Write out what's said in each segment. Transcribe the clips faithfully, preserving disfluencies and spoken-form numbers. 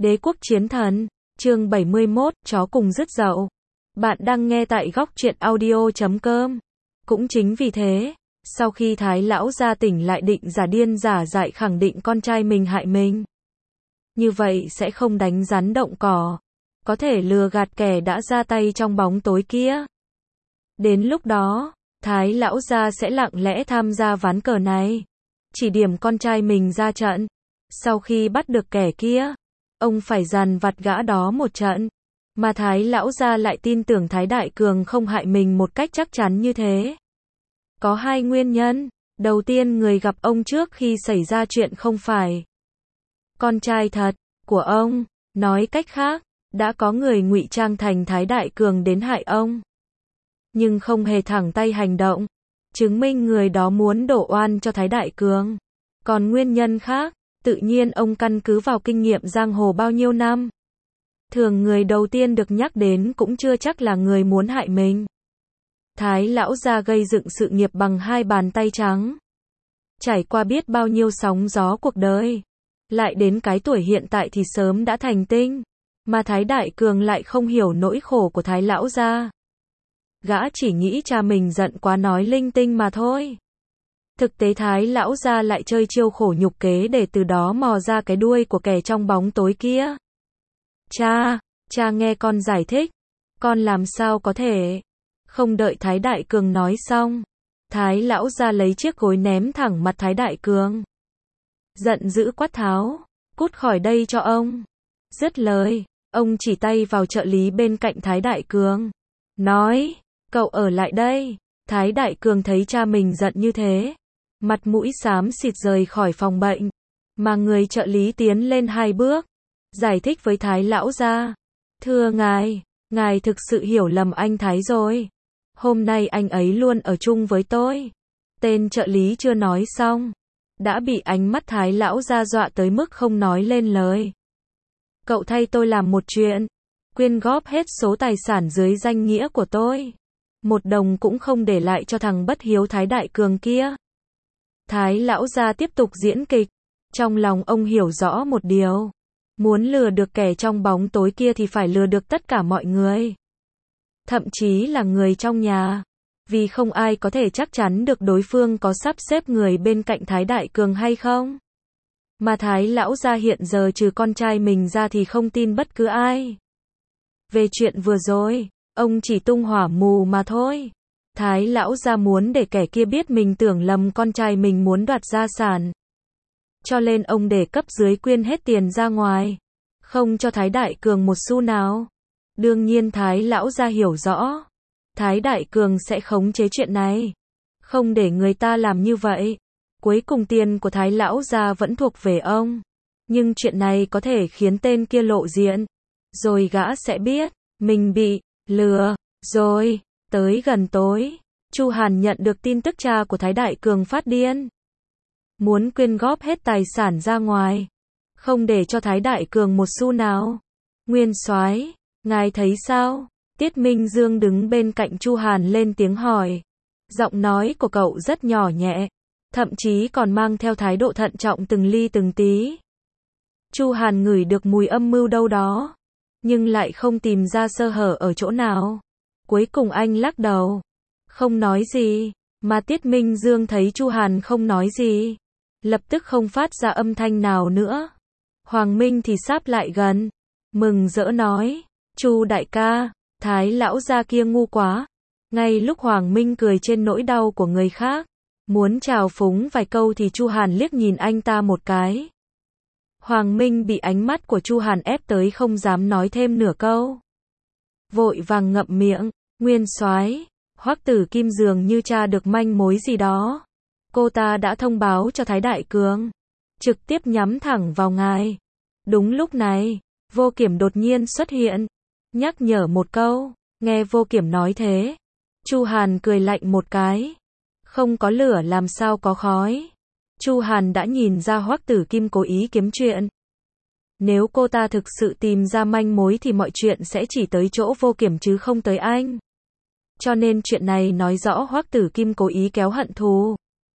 Đế quốc chiến thần, chương bảy mươi mốt, chó cùng rứt dậu. Bạn đang nghe tại góc truyện audio chấm com. Cũng chính vì thế, sau khi Thái lão gia tỉnh lại định giả điên giả dại khẳng định con trai mình hại mình. Như vậy sẽ không đánh rắn động cỏ, có thể lừa gạt kẻ đã ra tay trong bóng tối kia. Đến lúc đó, Thái lão gia sẽ lặng lẽ tham gia ván cờ này, chỉ điểm con trai mình ra trận. Sau khi bắt được kẻ kia, ông phải dằn vặt gã đó một trận. Mà Thái lão gia lại tin tưởng Thái Đại Cường không hại mình một cách chắc chắn như thế. Có hai nguyên nhân. Đầu tiên, người gặp ông trước khi xảy ra chuyện không phải con trai thật của ông. Nói cách khác, đã có người ngụy trang thành Thái Đại Cường đến hại ông, nhưng không hề thẳng tay hành động, chứng minh người đó muốn đổ oan cho Thái Đại Cường. Còn nguyên nhân khác, tự nhiên ông căn cứ vào kinh nghiệm giang hồ bao nhiêu năm. Thường người đầu tiên được nhắc đến cũng chưa chắc là người muốn hại mình. Thái lão gia gây dựng sự nghiệp bằng hai bàn tay trắng, trải qua biết bao nhiêu sóng gió cuộc đời, lại đến cái tuổi hiện tại thì sớm đã thành tinh. Mà Thái Đại Cường lại không hiểu nỗi khổ của Thái lão gia. Gã chỉ nghĩ cha mình giận quá nói linh tinh mà thôi. Thực tế Thái lão gia lại chơi chiêu khổ nhục kế để từ đó mò ra cái đuôi của kẻ trong bóng tối kia. Cha, cha nghe con giải thích. Con làm sao có thể. Không đợi Thái Đại Cường nói xong, Thái lão gia lấy chiếc gối ném thẳng mặt Thái Đại Cường. Giận dữ quát tháo, cút khỏi đây cho ông. Dứt lời, ông chỉ tay vào trợ lý bên cạnh Thái Đại Cường, nói, cậu ở lại đây. Thái Đại Cường thấy cha mình giận như thế, mặt mũi xám xịt rời khỏi phòng bệnh. Mà người trợ lý tiến lên hai bước, giải thích với Thái lão gia, thưa ngài, ngài thực sự hiểu lầm anh Thái rồi. Hôm nay anh ấy luôn ở chung với tôi. Tên trợ lý chưa nói xong, đã bị ánh mắt Thái lão gia dọa tới mức không nói lên lời. Cậu thay tôi làm một chuyện, quyên góp hết số tài sản dưới danh nghĩa của tôi, một đồng cũng không để lại cho thằng bất hiếu Thái Đại Cường kia. Thái lão gia tiếp tục diễn kịch. Trong lòng ông hiểu rõ một điều, muốn lừa được kẻ trong bóng tối kia thì phải lừa được tất cả mọi người, thậm chí là người trong nhà, vì không ai có thể chắc chắn được đối phương có sắp xếp người bên cạnh Thái Đại Cường hay không. Mà Thái lão gia hiện giờ trừ con trai mình ra thì không tin bất cứ ai. Về chuyện vừa rồi, ông chỉ tung hỏa mù mà thôi. Thái lão gia muốn để kẻ kia biết mình tưởng lầm con trai mình muốn đoạt gia sản, cho nên ông để cấp dưới quyên hết tiền ra ngoài, không cho Thái Đại Cường một xu nào. Đương nhiên Thái lão gia hiểu rõ, Thái Đại Cường sẽ khống chế chuyện này, không để người ta làm như vậy. Cuối cùng tiền của Thái lão gia vẫn thuộc về ông, nhưng chuyện này có thể khiến tên kia lộ diện, rồi gã sẽ biết mình bị lừa rồi. Tới gần tối, Chu Hàn nhận được tin tức cha của Thái Đại Cường phát điên, muốn quyên góp hết tài sản ra ngoài, không để cho Thái Đại Cường một xu nào. Nguyên soái, ngài thấy sao? Tiết Minh Dương đứng bên cạnh Chu Hàn lên tiếng hỏi. Giọng nói của cậu rất nhỏ nhẹ, thậm chí còn mang theo thái độ thận trọng từng ly từng tí. Chu Hàn ngửi được mùi âm mưu đâu đó, nhưng lại không tìm ra sơ hở ở chỗ nào. Cuối cùng anh lắc đầu, không nói gì. Mà Tiết Minh Dương thấy Chu Hàn không nói gì, lập tức không phát ra âm thanh nào nữa. Hoàng Minh thì sáp lại gần, mừng rỡ nói, Chu đại ca, Thái lão gia kia ngu quá. Ngay lúc Hoàng Minh cười trên nỗi đau của người khác, muốn chào phúng vài câu thì Chu Hàn liếc nhìn anh ta một cái. Hoàng Minh bị ánh mắt của Chu Hàn ép tới không dám nói thêm nửa câu, vội vàng ngậm miệng. Nguyên soái, Hoắc Tử Kim dường như tra được manh mối gì đó, cô ta đã thông báo cho Thái Đại Cường, trực tiếp nhắm thẳng vào ngài. Đúng lúc này, Vô Kiểm đột nhiên xuất hiện, nhắc nhở một câu. Nghe Vô Kiểm nói thế, Chu Hàn cười lạnh một cái. Không có lửa làm sao có khói. Chu Hàn đã nhìn ra Hoắc Tử Kim cố ý kiếm chuyện. Nếu cô ta thực sự tìm ra manh mối thì mọi chuyện sẽ chỉ tới chỗ Vô Kiểm chứ không tới anh. Cho nên chuyện này nói rõ Hoắc Tử Kim cố ý kéo hận thù.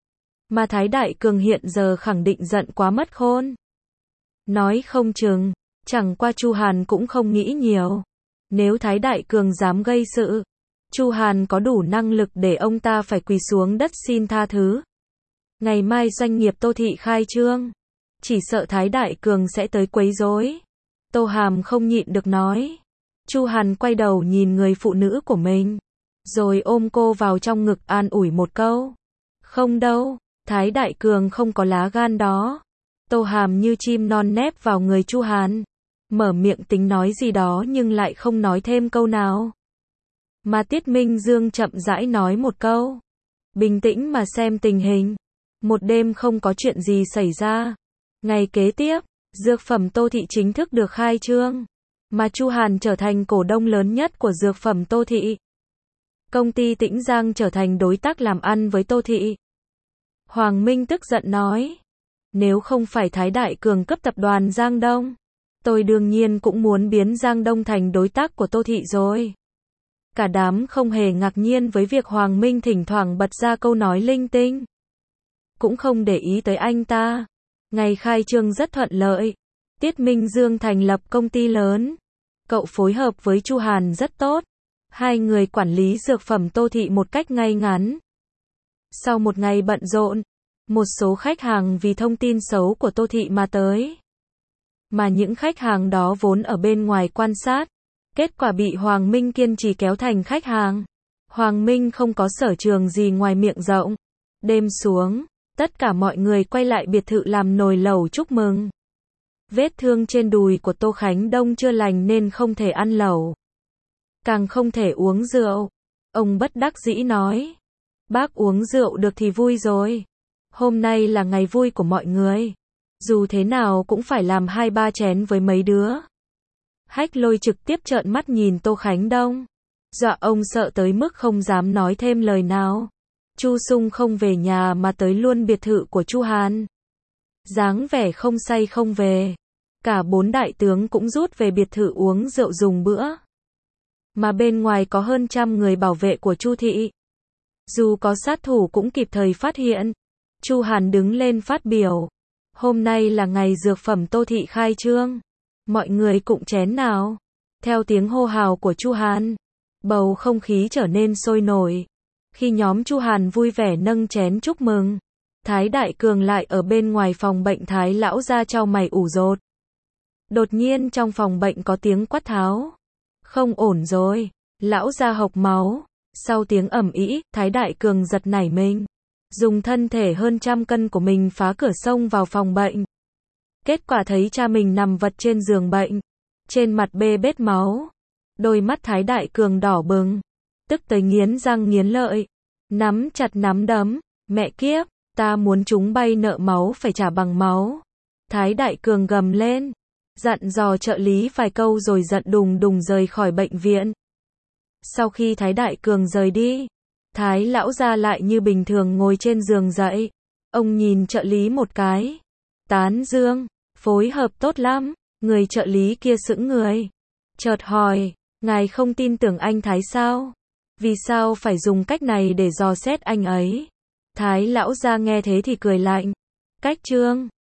Mà Thái Đại Cường hiện giờ khẳng định giận quá mất khôn. Nói không chừng, Chẳng qua Chu Hàn cũng không nghĩ nhiều. Nếu Thái Đại Cường dám gây sự, Chu Hàn có đủ năng lực để ông ta phải quỳ xuống đất xin tha thứ. Ngày mai doanh nghiệp Tô Thị khai trương, chỉ sợ Thái Đại Cường sẽ tới quấy rối. Tô Hàm không nhịn được nói. Chu Hàn quay đầu nhìn người phụ nữ của mình, rồi ôm cô vào trong ngực an ủi một câu. Không đâu, Thái Đại Cường không có lá gan đó. Tô Hàm như chim non nép vào người Chu Hàn, mở miệng tính nói gì đó nhưng lại không nói thêm câu nào. Mà Tiết Minh Dương chậm rãi nói một câu. Bình tĩnh mà xem tình hình. Một đêm không có chuyện gì xảy ra. Ngày kế tiếp, dược phẩm Tô Thị chính thức được khai trương. Mà Chu Hàn trở thành cổ đông lớn nhất của dược phẩm Tô Thị. Công ty Tĩnh Giang trở thành đối tác làm ăn với Tô Thị. Hoàng Minh tức giận nói. Nếu không phải Thái Đại Cường cấp tập đoàn Giang Đông, tôi đương nhiên cũng muốn biến Giang Đông thành đối tác của Tô Thị rồi. Cả đám không hề ngạc nhiên với việc Hoàng Minh thỉnh thoảng bật ra câu nói linh tinh. Cũng không để ý tới anh ta. Ngày khai trương rất thuận lợi. Tiết Minh Dương thành lập công ty lớn. Cậu phối hợp với Chu Hàn rất tốt. Hai người quản lý dược phẩm Tô Thị một cách ngay ngắn. Sau một ngày bận rộn, một số khách hàng vì thông tin xấu của Tô Thị mà tới. Mà những khách hàng đó vốn ở bên ngoài quan sát. Kết quả bị Hoàng Minh kiên trì kéo thành khách hàng. Hoàng Minh không có sở trường gì ngoài miệng rộng. Đêm xuống, tất cả mọi người quay lại biệt thự làm nồi lẩu chúc mừng. Vết thương trên đùi của Tô Khánh Đông chưa lành nên không thể ăn lẩu. Càng không thể uống rượu. Ông bất đắc dĩ nói. Bác uống rượu được thì vui rồi. Hôm nay là ngày vui của mọi người. Dù thế nào cũng phải làm hai ba chén với mấy đứa. Hách Lôi trực tiếp trợn mắt nhìn Tô Khánh Đông. Dọa ông sợ tới mức không dám nói thêm lời nào. Chu Sung không về nhà mà tới luôn biệt thự của Chu Hàn. Dáng vẻ không say không về. Cả bốn đại tướng cũng rút về biệt thự uống rượu dùng bữa. Mà bên ngoài có hơn trăm người bảo vệ của Chu Thị. Dù có sát thủ cũng kịp thời phát hiện. Chu Hàn đứng lên phát biểu. Hôm nay là ngày dược phẩm Tô Thị khai trương. Mọi người cụng chén nào. Theo tiếng hô hào của Chu Hàn, bầu không khí trở nên sôi nổi. Khi nhóm Chu Hàn vui vẻ nâng chén chúc mừng, Thái Đại Cường lại ở bên ngoài phòng bệnh Thái lão ra chau mày ủ rột. Đột nhiên trong phòng bệnh có tiếng quát tháo. Không ổn rồi, lão ra hộc máu. Sau tiếng ầm ĩ, Thái Đại Cường giật nảy mình, dùng thân thể hơn trăm cân của mình phá cửa xông vào phòng bệnh. Kết quả thấy cha mình nằm vật trên giường bệnh, trên mặt bê bết máu. Đôi mắt Thái Đại Cường đỏ bừng, tức tới nghiến răng nghiến lợi, nắm chặt nắm đấm. Mẹ kiếp, ta muốn chúng bay nợ máu phải trả bằng máu. Thái Đại Cường gầm lên, dặn dò trợ lý vài câu rồi giận đùng đùng rời khỏi bệnh viện. Sau khi Thái Đại Cường rời đi, Thái lão ra lại như bình thường ngồi trên giường dậy. Ông nhìn trợ lý một cái. Tán dương, phối hợp tốt lắm. Người trợ lý kia sững người. Chợt hỏi, ngài không tin tưởng anh Thái sao? Vì sao phải dùng cách này để dò xét anh ấy? Thái lão ra nghe thế thì cười lạnh. Cách trương.